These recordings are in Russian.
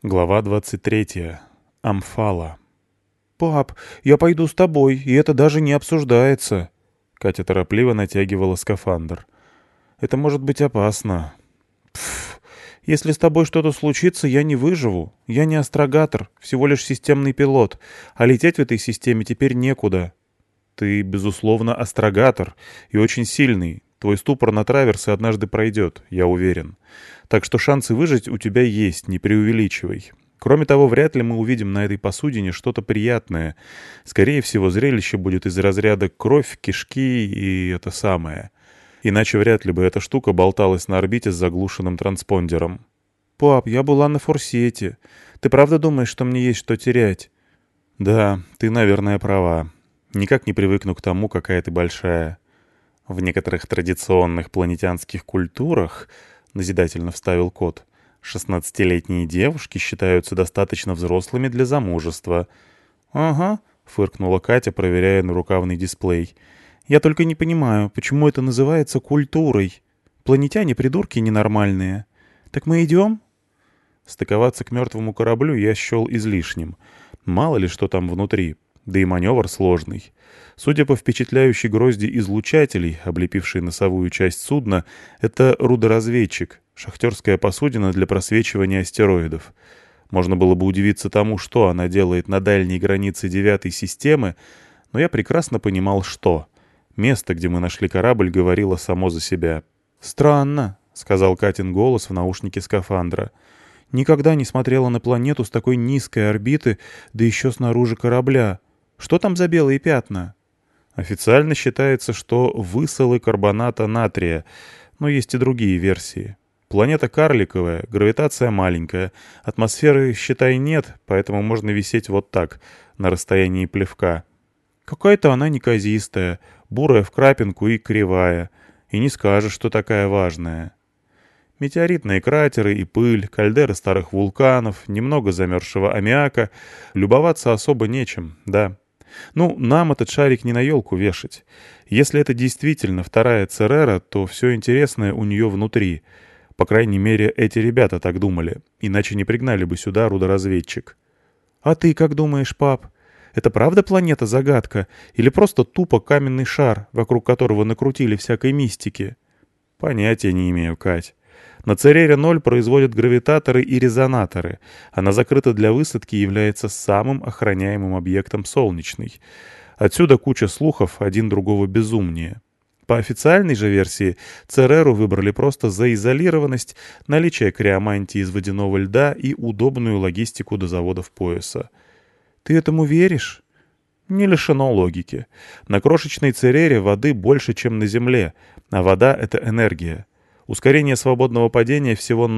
Глава 23. Амфала. «Пап, я пойду с тобой, и это даже не обсуждается». Катя торопливо натягивала скафандр. «Это может быть опасно». «Пф, если с тобой что-то случится, я не выживу. Я не астрогатор, всего лишь системный пилот, а лететь в этой системе теперь некуда». «Ты, безусловно, астрогатор и очень сильный. Твой ступор на траверсы однажды пройдет, я уверен. Так что шансы выжить у тебя есть, не преувеличивай. Кроме того, вряд ли мы увидим на этой посудине что-то приятное. Скорее всего, зрелище будет из разряда кровь, кишки и это самое. Иначе вряд ли бы эта штука болталась на орбите с заглушенным транспондером». «Пап, я была на форсете. Ты правда думаешь, что мне есть что терять?» «Да, ты, наверное, права. Никак не привыкну к тому, какая ты большая. В некоторых традиционных планетянских культурах, — назидательно вставил кот, — 16-летние девушки считаются достаточно взрослыми для замужества». «Ага», — фыркнула Катя, проверяя нарукавный дисплей. «я только не понимаю, почему это называется культурой? Планетяне придурки ненормальные. Так мы идем?» Стыковаться к мертвому кораблю я счел излишним. Мало ли что там внутри, да и маневр сложный. Судя по впечатляющей грозди излучателей, облепившей носовую часть судна, это рудоразведчик, шахтерская посудина для просвечивания астероидов. Можно было бы удивиться тому, что она делает на дальней границе девятой системы, но я прекрасно понимал, что. Место, где мы нашли корабль, говорило само за себя. «Странно», — сказал Катин голос в наушнике скафандра. «Никогда не смотрела на планету с такой низкой орбиты, да еще снаружи корабля. Что там за белые пятна?» Официально считается, что высолы карбоната натрия, но есть и другие версии. Планета карликовая, гравитация маленькая, атмосферы, считай, нет, поэтому можно висеть вот так, на расстоянии плевка. «Какая-то она неказистая, бурая в крапинку и кривая, и не скажешь, что такая важная». Метеоритные кратеры и пыль, кальдеры старых вулканов, немного замерзшего аммиака. Любоваться особо нечем, да. Ну, нам этот шарик не на елку вешать. Если это действительно вторая Церера, то все интересное у нее внутри. По крайней мере, эти ребята так думали, иначе не пригнали бы сюда рудоразведчик. «А ты как думаешь, пап? Это правда планета-загадка или просто тупо каменный шар, вокруг которого накрутили всякой мистики?» Понятия не имею, Кать. На Церере-0 производят гравитаторы и резонаторы. Она закрыта для высадки и является самым охраняемым объектом солнечной. Отсюда куча слухов, один другого безумнее. По официальной же версии, Цереру выбрали просто за изолированность, наличие криомантии из водяного льда и удобную логистику до заводов пояса. «Ты этому веришь?» Не лишено логики. На крошечной Церере воды больше, чем на Земле, а вода — это энергия. Ускорение свободного падения всего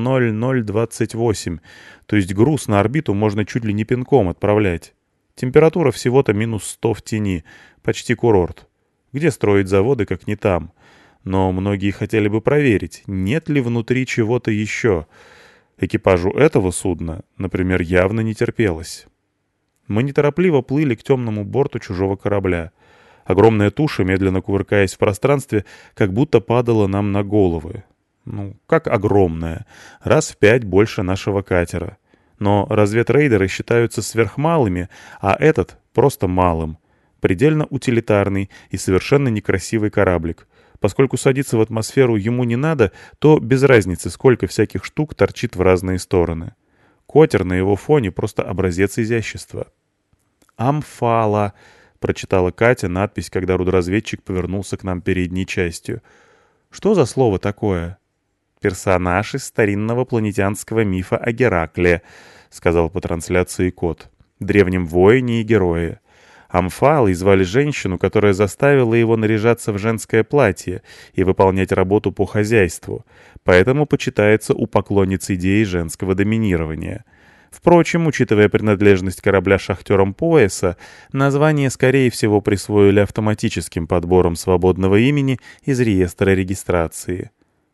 0,028, то есть груз на орбиту можно чуть ли не пинком отправлять. Температура всего-то -100 в тени, почти курорт. Где строить заводы, как не там? Но многие хотели бы проверить, нет ли внутри чего-то еще. Экипажу этого судна, например, явно не терпелось. Мы неторопливо плыли к темному борту чужого корабля. Огромная туша, медленно кувыркаясь в пространстве, как будто падала нам на головы. Ну, как огромная. Раз в 5 больше нашего катера. Но разведрейдеры считаются сверхмалыми, а этот просто малым. Предельно утилитарный и совершенно некрасивый кораблик. Поскольку садиться в атмосферу ему не надо, то без разницы, сколько всяких штук торчит в разные стороны. Котер на его фоне просто образец изящества. «Амфала», — прочитала Катя надпись, когда рудоразведчик повернулся к нам передней частью. «Что за слово такое?» «Персонаж из старинного планетянского мифа о Геракле», — сказал по трансляции кот. «Древнем воине и герое. Амфалой звали женщину, которая заставила его наряжаться в женское платье и выполнять работу по хозяйству, поэтому почитается у поклонниц идеи женского доминирования». Впрочем, учитывая принадлежность корабля шахтерам пояса, название, скорее всего, присвоили автоматическим подбором свободного имени из реестра регистрации.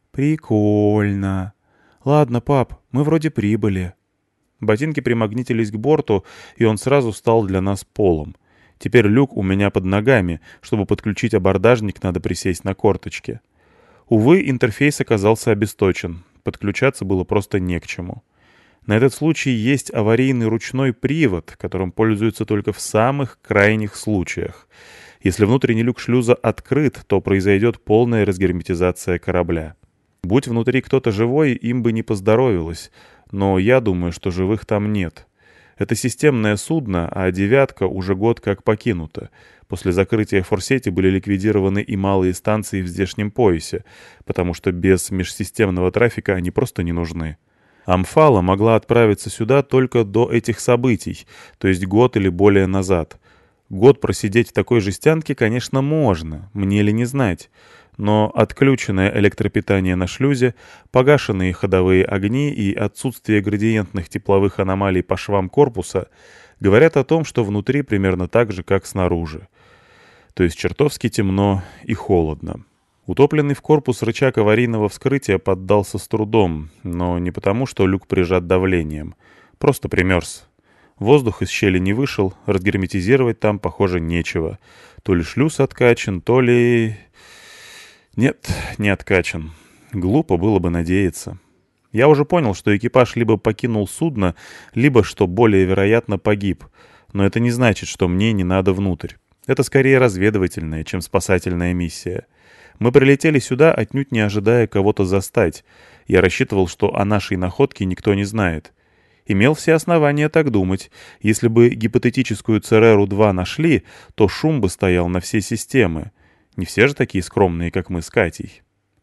«Прикольно. Ладно, пап, мы вроде прибыли». Ботинки примагнитились к борту, и он сразу стал для нас полом. Теперь люк у меня под ногами. Чтобы подключить абордажник, надо присесть на корточки. Увы, интерфейс оказался обесточен. Подключаться было просто не к чему. На этот случай есть аварийный ручной привод, которым пользуются только в самых крайних случаях. Если внутренний люк шлюза открыт, то произойдет полная разгерметизация корабля. Будь внутри кто-то живой, им бы не поздоровилось, но я думаю, что живых там нет. Это системное судно, а «девятка» уже год как покинута. После закрытия форсети были ликвидированы и малые станции в здешнем поясе, потому что без межсистемного трафика они просто не нужны. Амфала могла отправиться сюда только до этих событий, то есть год или более назад. Год просидеть в такой жестянке, конечно, можно, мне ли не знать. Но отключенное электропитание на шлюзе, погашенные ходовые огни и отсутствие градиентных тепловых аномалий по швам корпуса говорят о том, что внутри примерно так же, как снаружи. То есть чертовски темно и холодно. Утопленный в корпус рычаг аварийного вскрытия поддался с трудом, но не потому, что люк прижат давлением. Просто примерз. Воздух из щели не вышел, разгерметизировать там, похоже, нечего. То ли шлюз откачан, то ли... Нет, не откачан. Глупо было бы надеяться. Я уже понял, что экипаж либо покинул судно, либо, что более вероятно, погиб. Но это не значит, что мне не надо внутрь. Это скорее разведывательная, чем спасательная миссия. Мы прилетели сюда, отнюдь не ожидая кого-то застать. Я рассчитывал, что о нашей находке никто не знает. Имел все основания так думать. Если бы гипотетическую Цереру-2 нашли, то шум бы стоял на все системы. Не все же такие скромные, как мы с Катей.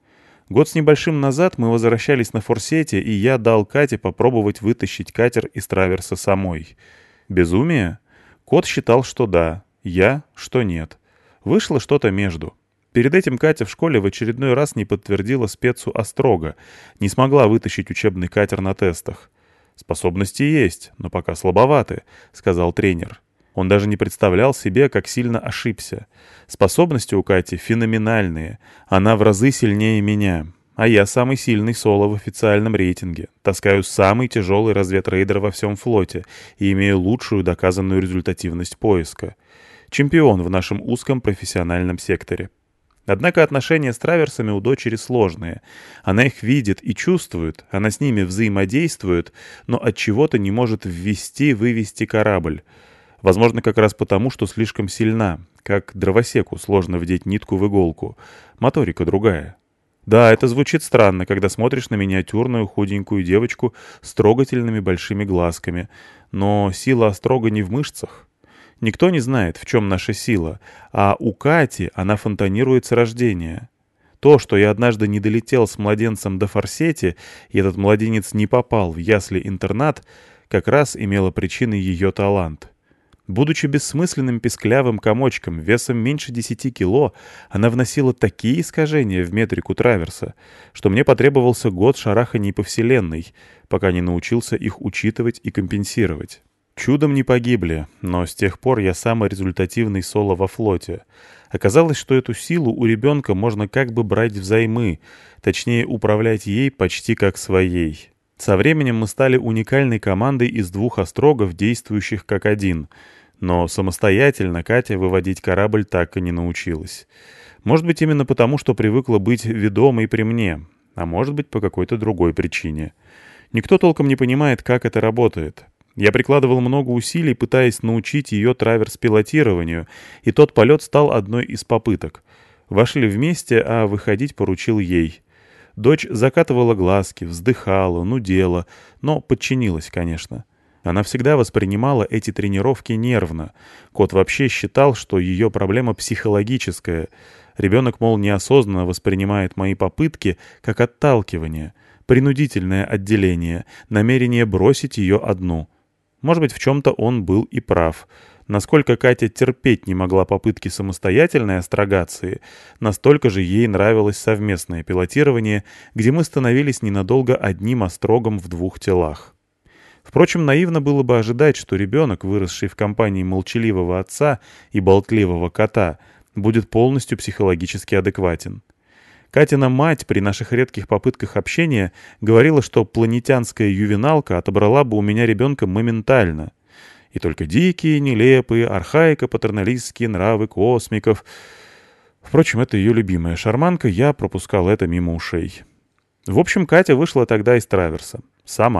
Год с небольшим назад мы возвращались на форсете, и я дал Кате попробовать вытащить катер из траверса самой. Безумие? Кот считал, что да, я, что нет. Вышло что-то между. Перед этим Катя в школе в очередной раз не подтвердила спецу Острога, не смогла вытащить учебный катер на тестах. «Способности есть, но пока слабоваты», — сказал тренер. Он даже не представлял себе, как сильно ошибся. Способности у Кати феноменальные. Она в разы сильнее меня. А я самый сильный соло в официальном рейтинге. Таскаю самый тяжелый разведрейдер во всем флоте и имею лучшую доказанную результативность поиска. Чемпион в нашем узком профессиональном секторе. Однако отношения с траверсами у дочери сложные. Она их видит и чувствует, она с ними взаимодействует, но от чего-то не может ввести-вывести корабль. Возможно, как раз потому, что слишком сильна. Как дровосеку сложно вдеть нитку в иголку. Моторика другая. Да, это звучит странно, когда смотришь на миниатюрную худенькую девочку с трогательными большими глазками. Но сила Острога не в мышцах. Никто не знает, в чем наша сила. А у Кати она фонтанирует с рождения. То, что я однажды не долетел с младенцем до форсети, и этот младенец не попал в ясли-интернат, как раз имело причиной ее талант. Будучи бессмысленным писклявым комочком весом меньше 10 кило, она вносила такие искажения в метрику траверса, что мне потребовался год шараханий по вселенной, пока не научился их учитывать и компенсировать. Чудом не погибли, но с тех пор я самый результативный соло во флоте. Оказалось, что эту силу у ребенка можно как бы брать взаймы, точнее управлять ей почти как своей. Со временем мы стали уникальной командой из 2 острогов, действующих как один. Но самостоятельно Катя выводить корабль так и не научилась. Может быть, именно потому, что привыкла быть ведомой при мне, а может быть, по какой-то другой причине. Никто толком не понимает, как это работает. Я прикладывал много усилий, пытаясь научить ее траверс-пилотированию, и тот полет стал одной из попыток. Вошли вместе, а выходить поручил ей. Дочь закатывала глазки, вздыхала, нудела, но подчинилась, конечно. Она всегда воспринимала эти тренировки нервно. Кот вообще считал, что ее проблема психологическая. Ребенок, мол, неосознанно воспринимает мои попытки как отталкивание, принудительное отделение, намерение бросить ее одну. Может быть, в чем-то он был и прав. Насколько Катя терпеть не могла попытки самостоятельной астрогации, настолько же ей нравилось совместное пилотирование, где мы становились ненадолго одним острогом в 2 телах. Впрочем, наивно было бы ожидать, что ребенок, выросший в компании молчаливого отца и болтливого кота, будет полностью психологически адекватен. Катина мать при наших редких попытках общения говорила, что планетянская ювеналка отобрала бы у меня ребенка моментально. И только дикие, нелепые, архаико-патерналистские нравы космиков. Впрочем, это ее любимая шарманка, я пропускал это мимо ушей. В общем, Катя вышла тогда из траверса. Сама.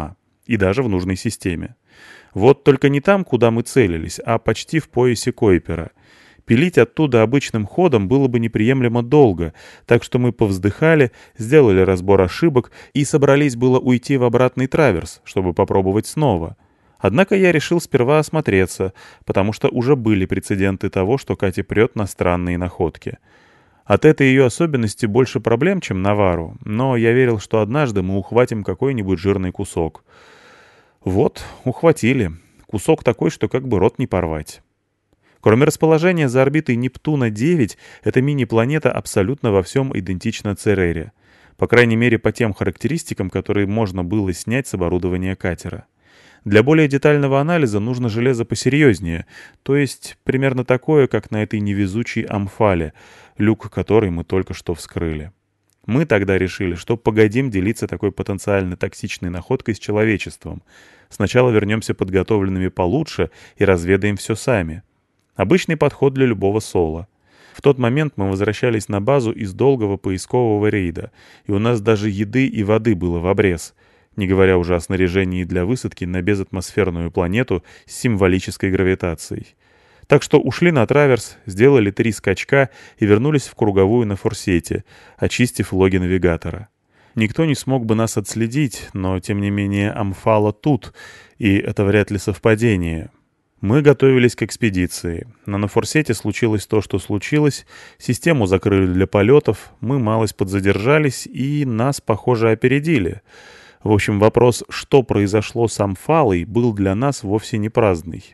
и даже в нужной системе. Вот только не там, куда мы целились, а почти в поясе Койпера. Пилить оттуда обычным ходом было бы неприемлемо долго, так что мы повздыхали, сделали разбор ошибок и собрались было уйти в обратный траверс, чтобы попробовать снова. Однако я решил сперва осмотреться, потому что уже были прецеденты того, что Катя прет на странные находки. От этой ее особенности больше проблем, чем навару, но я верил, что однажды мы ухватим какой-нибудь жирный кусок. Вот, ухватили. Кусок такой, что как бы рот не порвать. Кроме расположения за орбитой Нептуна-9, эта мини-планета абсолютно во всем идентична Церере. По крайней мере, по тем характеристикам, которые можно было снять с оборудования катера. Для более детального анализа нужно железо посерьезнее, то есть примерно такое, как на этой невезучей Амфале, люк которой мы только что вскрыли. Мы тогда решили, что погодим делиться такой потенциально токсичной находкой с человечеством. Сначала вернемся подготовленными получше и разведаем все сами. Обычный подход для любого соло. В тот момент мы возвращались на базу из долгого поискового рейда, и у нас даже еды и воды было в обрез, не говоря уже о снаряжении для высадки на безатмосферную планету с символической гравитацией. Так что ушли на траверс, сделали 3 скачка и вернулись в круговую на форсете, очистив логи навигатора. Никто не смог бы нас отследить, но тем не менее Амфала тут, и это вряд ли совпадение. Мы готовились к экспедиции. Но на форсете случилось то, что случилось, систему закрыли для полетов, мы малость подзадержались и нас, похоже, опередили. В общем, вопрос, что произошло с Амфалой, был для нас вовсе не праздный.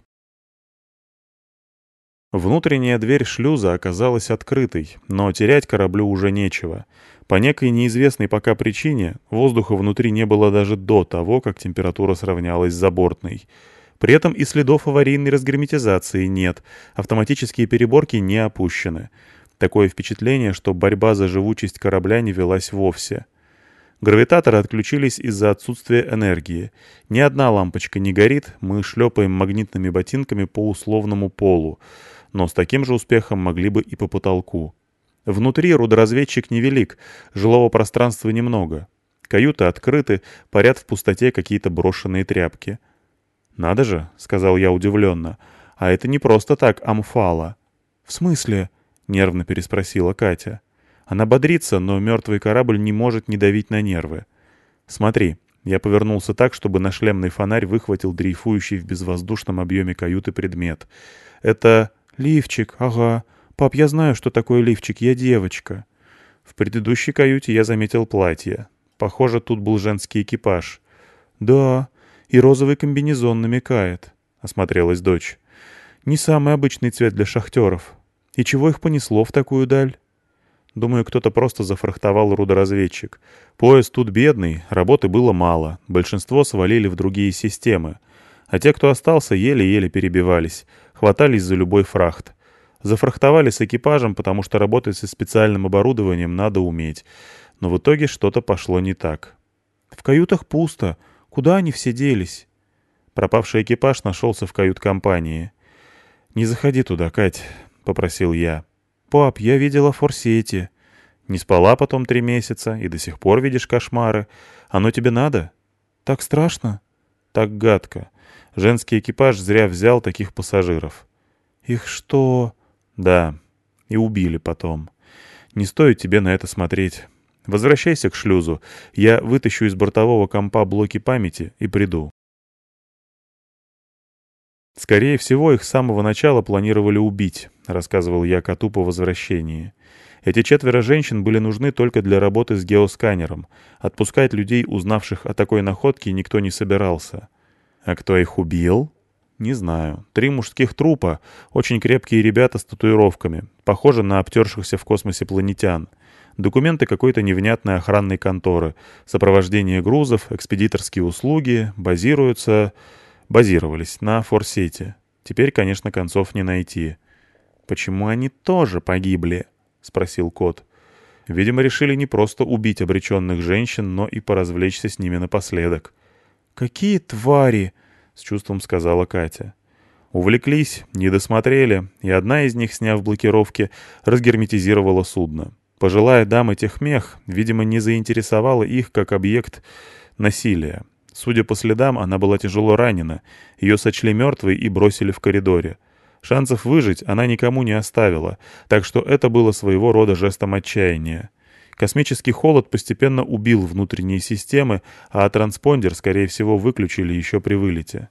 Внутренняя дверь шлюза оказалась открытой, но терять кораблю уже нечего. По некой неизвестной пока причине воздуха внутри не было даже до того, как температура сравнялась с забортной. При этом и следов аварийной разгерметизации нет, автоматические переборки не опущены. Такое впечатление, что борьба за живучесть корабля не велась вовсе. Гравитаторы отключились из-за отсутствия энергии. Ни одна лампочка не горит, мы шлепаем магнитными ботинками по условному полу, но с таким же успехом могли бы и по потолку. Внутри рудоразведчик невелик, жилого пространства немного. Каюты открыты, парят в пустоте какие-то брошенные тряпки. «Надо же», — сказал я удивленно, — «а это не просто так Амфала». «В смысле?» — нервно переспросила Катя. Она бодрится, но мертвый корабль не может не давить на нервы. «Смотри». Я повернулся так, чтобы на шлемный фонарь выхватил дрейфующий в безвоздушном объеме каюты предмет. «Это лифчик, ага. Пап, я знаю, что такое лифчик, я девочка». В предыдущей каюте я заметил платье. Похоже, тут был женский экипаж. «Да, и розовый комбинезон намекает», — осмотрелась дочь. «Не самый обычный цвет для шахтеров. И чего их понесло в такую даль?» Думаю, кто-то просто зафрахтовал рудоразведчик. Поезд тут бедный, работы было мало, большинство свалили в другие системы. А те, кто остался, еле-еле перебивались, хватались за любой фрахт. Зафрахтовали с экипажем, потому что работать со специальным оборудованием надо уметь. Но в итоге что-то пошло не так. «В каютах пусто. Куда они все делись?» Пропавший экипаж нашелся в кают-компании. «Не заходи туда, Кать», — попросил я. «Пап, я видела форсете». «Не спала потом 3 месяца и до сих пор видишь кошмары. Оно тебе надо?» «Так страшно?» «Так гадко. Женский экипаж зря взял таких пассажиров». «Их что?» «Да. И убили потом. Не стоит тебе на это смотреть. Возвращайся к шлюзу. Я вытащу из бортового компа блоки памяти и приду». «Скорее всего, их с самого начала планировали убить», — рассказывал я коту по возвращении. «Эти 4 женщин были нужны только для работы с геосканером. Отпускать людей, узнавших о такой находке, никто не собирался». «А кто их убил?» «Не знаю. 3 мужских трупа, очень крепкие ребята с татуировками, похожи на обтершихся в космосе планетян. Документы какой-то невнятной охранной конторы, сопровождение грузов, экспедиторские услуги, базировались на форсете. Теперь, конечно, концов не найти». «Почему они тоже погибли?» — спросил кот. «Видимо, решили не просто убить обреченных женщин, но и поразвлечься с ними напоследок». «Какие твари!» — с чувством сказала Катя. «Увлеклись, не досмотрели, и одна из них, сняв блокировки, разгерметизировала судно. Пожилая дама техмех, видимо, не заинтересовала их как объект насилия. Судя по следам, она была тяжело ранена. Ее сочли мертвой и бросили в коридоре. Шансов выжить она никому не оставила, так что это было своего рода жестом отчаяния. Космический холод постепенно убил внутренние системы, а транспондер, скорее всего, выключили еще при вылете.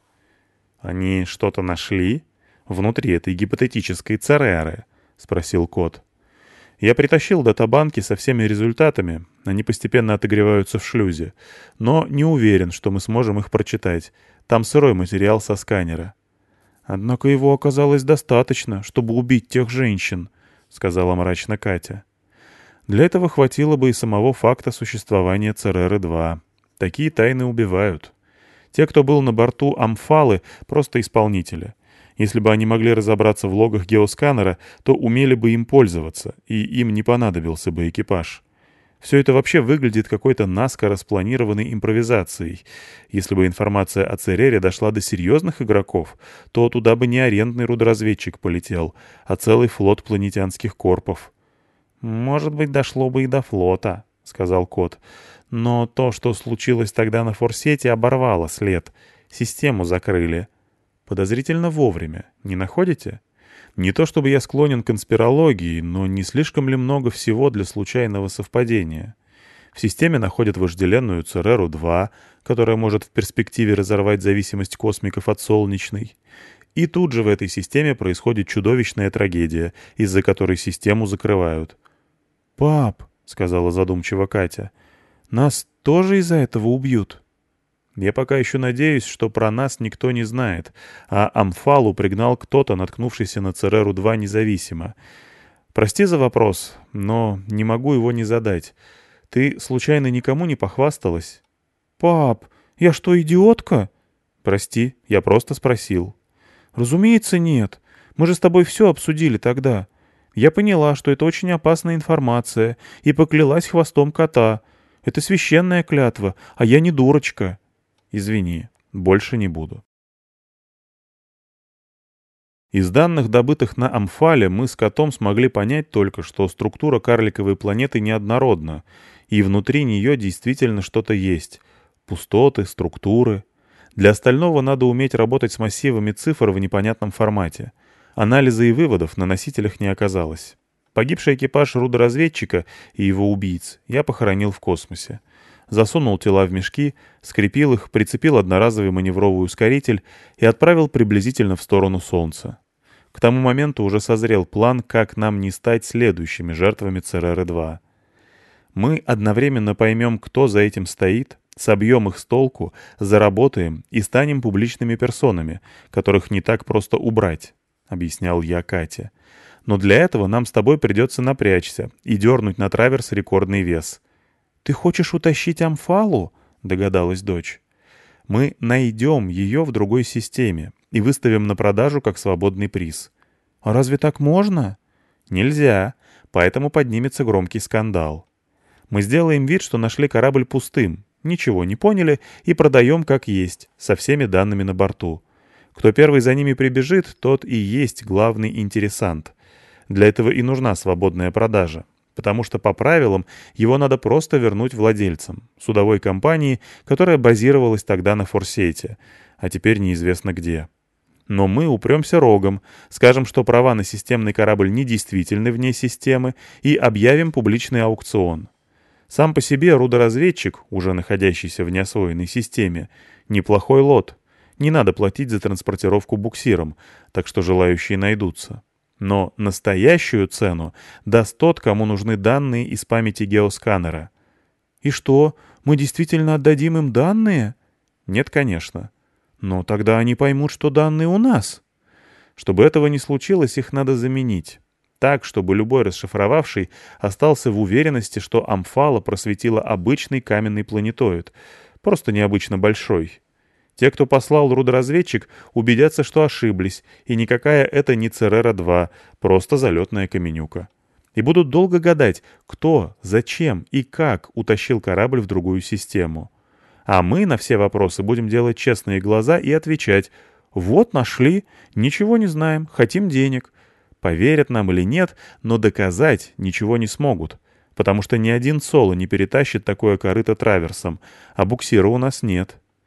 «Они что-то нашли? Внутри этой гипотетической Цереры?» — спросил кот. «Я притащил датабанки со всеми результатами. Они постепенно отогреваются в шлюзе. Но не уверен, что мы сможем их прочитать. Там сырой материал со сканера». «Однако его оказалось достаточно, чтобы убить тех женщин», — сказала мрачно Катя. «Для этого хватило бы и самого факта существования Цереры-2. Такие тайны убивают. Те, кто был на борту Амфалы, просто исполнители. Если бы они могли разобраться в логах геосканера, то умели бы им пользоваться, и им не понадобился бы экипаж. Все это вообще выглядит какой-то наскоро спланированной импровизацией. Если бы информация о Церере дошла до серьезных игроков, то туда бы не арендный рудоразведчик полетел, а целый флот планетянских корпов». «Может быть, дошло бы и до флота», — сказал кот. «Но то, что случилось тогда на Форсете, оборвало след. Систему закрыли». Подозрительно вовремя, не находите? Не то чтобы я склонен к конспирологии, но не слишком ли много всего для случайного совпадения? В системе находят вожделенную Цереру-2, которая может в перспективе разорвать зависимость космиков от солнечной. И тут же в этой системе происходит чудовищная трагедия, из-за которой систему закрывают. «Пап», — сказала задумчиво Катя, — «нас тоже из-за этого убьют?» Я пока еще надеюсь, что про нас никто не знает, а Амфалу пригнал кто-то, наткнувшийся на Цереру-2 независимо. Прости за вопрос, но не могу его не задать. Ты, случайно, никому не похвасталась? «Пап, я что, идиотка?» Прости, я просто спросил. «Разумеется, нет. Мы же с тобой все обсудили тогда. Я поняла, что это очень опасная информация, и поклялась хвостом кота. Это священная клятва, а я не дурочка». Извини, больше не буду. Из данных, добытых на Амфале, мы с котом смогли понять только, что структура карликовой планеты неоднородна, и внутри нее действительно что-то есть. Пустоты, структуры. Для остального надо уметь работать с массивами цифр в непонятном формате. Анализа и выводов на носителях не оказалось. Погибший экипаж рудоразведчика и его убийц я похоронил в космосе. Засунул тела в мешки, скрепил их, прицепил одноразовый маневровый ускоритель и отправил приблизительно в сторону Солнца. К тому моменту уже созрел план, как нам не стать следующими жертвами Цереры-2. Мы одновременно поймем, кто за этим стоит, собьем их с толку, заработаем и станем публичными персонами, которых не так просто убрать, — объяснял я Кате. Но для этого нам с тобой придется напрячься и дернуть на траверс рекордный вес. «Ты хочешь утащить Амфалу?» — догадалась дочь. «Мы найдем ее в другой системе и выставим на продажу как свободный приз». «А разве так можно?» «Нельзя, поэтому поднимется громкий скандал. Мы сделаем вид, что нашли корабль пустым, ничего не поняли и продаем как есть, со всеми данными на борту. Кто первый за ними прибежит, тот и есть главный интересант. Для этого и нужна свободная продажа. Потому что по правилам его надо просто вернуть владельцам, судовой компании, которая базировалась тогда на Форсете, а теперь неизвестно где. Но мы упремся рогом, скажем, что права на системный корабль недействительны вне системы, и объявим публичный аукцион. Сам по себе рудоразведчик, уже находящийся в неосвоенной системе, неплохой лот. Не надо платить за транспортировку буксиром, так что желающие найдутся. Но настоящую цену даст тот, кому нужны данные из памяти геосканера. «И что, мы действительно отдадим им данные?» «Нет, конечно». «Но тогда они поймут, что данные у нас». «Чтобы этого не случилось, их надо заменить. Так, чтобы любой расшифровавший остался в уверенности, что Амфала просветила обычный каменный планетоид, просто необычно большой». Те, кто послал рудоразведчик, убедятся, что ошиблись, и никакая это не Церера-2, просто залетная каменюка. И будут долго гадать, кто, зачем и как утащил корабль в другую систему. А мы на все вопросы будем делать честные глаза и отвечать: «Вот нашли, ничего не знаем, хотим денег». Поверят нам или нет, но доказать ничего не смогут, потому что ни один Соло не перетащит такое корыто траверсом, а буксира у нас нет.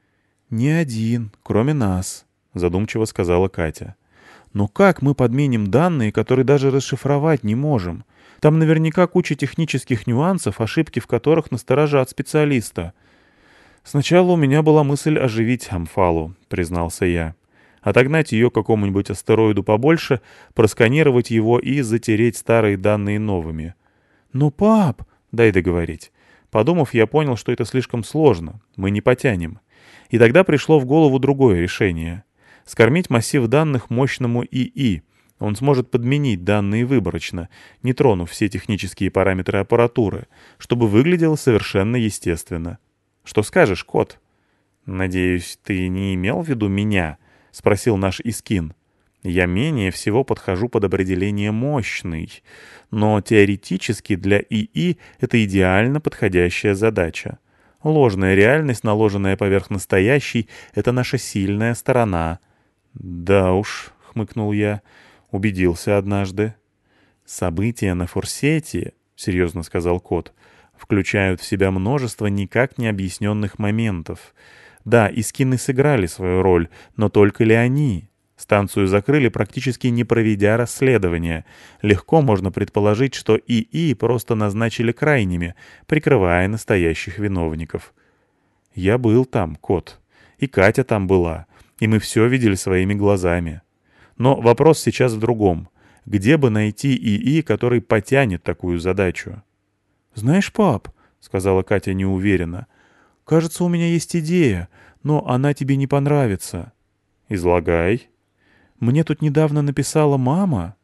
«Ни один, кроме нас», — задумчиво сказала Катя. «Но как мы подменим данные, которые даже расшифровать не можем? Там наверняка куча технических нюансов, ошибки в которых насторожат специалиста». «Сначала у меня была мысль оживить Амфалу», — признался я. «Отогнать ее к какому-нибудь астероиду побольше, просканировать его и затереть старые данные новыми». «Но, пап...» «Дай договорить». Подумав, я понял, что это слишком сложно, мы не потянем. И тогда пришло в голову другое решение. Скормить массив данных мощному ИИ. Он сможет подменить данные выборочно, не тронув все технические параметры аппаратуры, чтобы выглядело совершенно естественно. Что скажешь, кот? «Надеюсь, ты не имел в виду меня?» — спросил наш Искин. «Я менее всего подхожу под определение «мощный», но теоретически для ИИ это идеально подходящая задача. Ложная реальность, наложенная поверх настоящей, — это наша сильная сторона». «Да уж», — хмыкнул я, — убедился однажды. «События на Форсете», — серьезно сказал кот, — «включают в себя множество никак не объясненных моментов. Да, Искины сыграли свою роль, но только ли они? Станцию закрыли, практически не проведя расследования. Легко можно предположить, что ИИ просто назначили крайними, прикрывая настоящих виновников». «Я был там, кот. И Катя там была. И мы все видели своими глазами. Но вопрос сейчас в другом. Где бы найти ИИ, который потянет такую задачу?» «Знаешь, пап», — сказала Катя неуверенно, — «кажется, у меня есть идея, но она тебе не понравится». «Излагай». «Мне тут недавно написала мама»,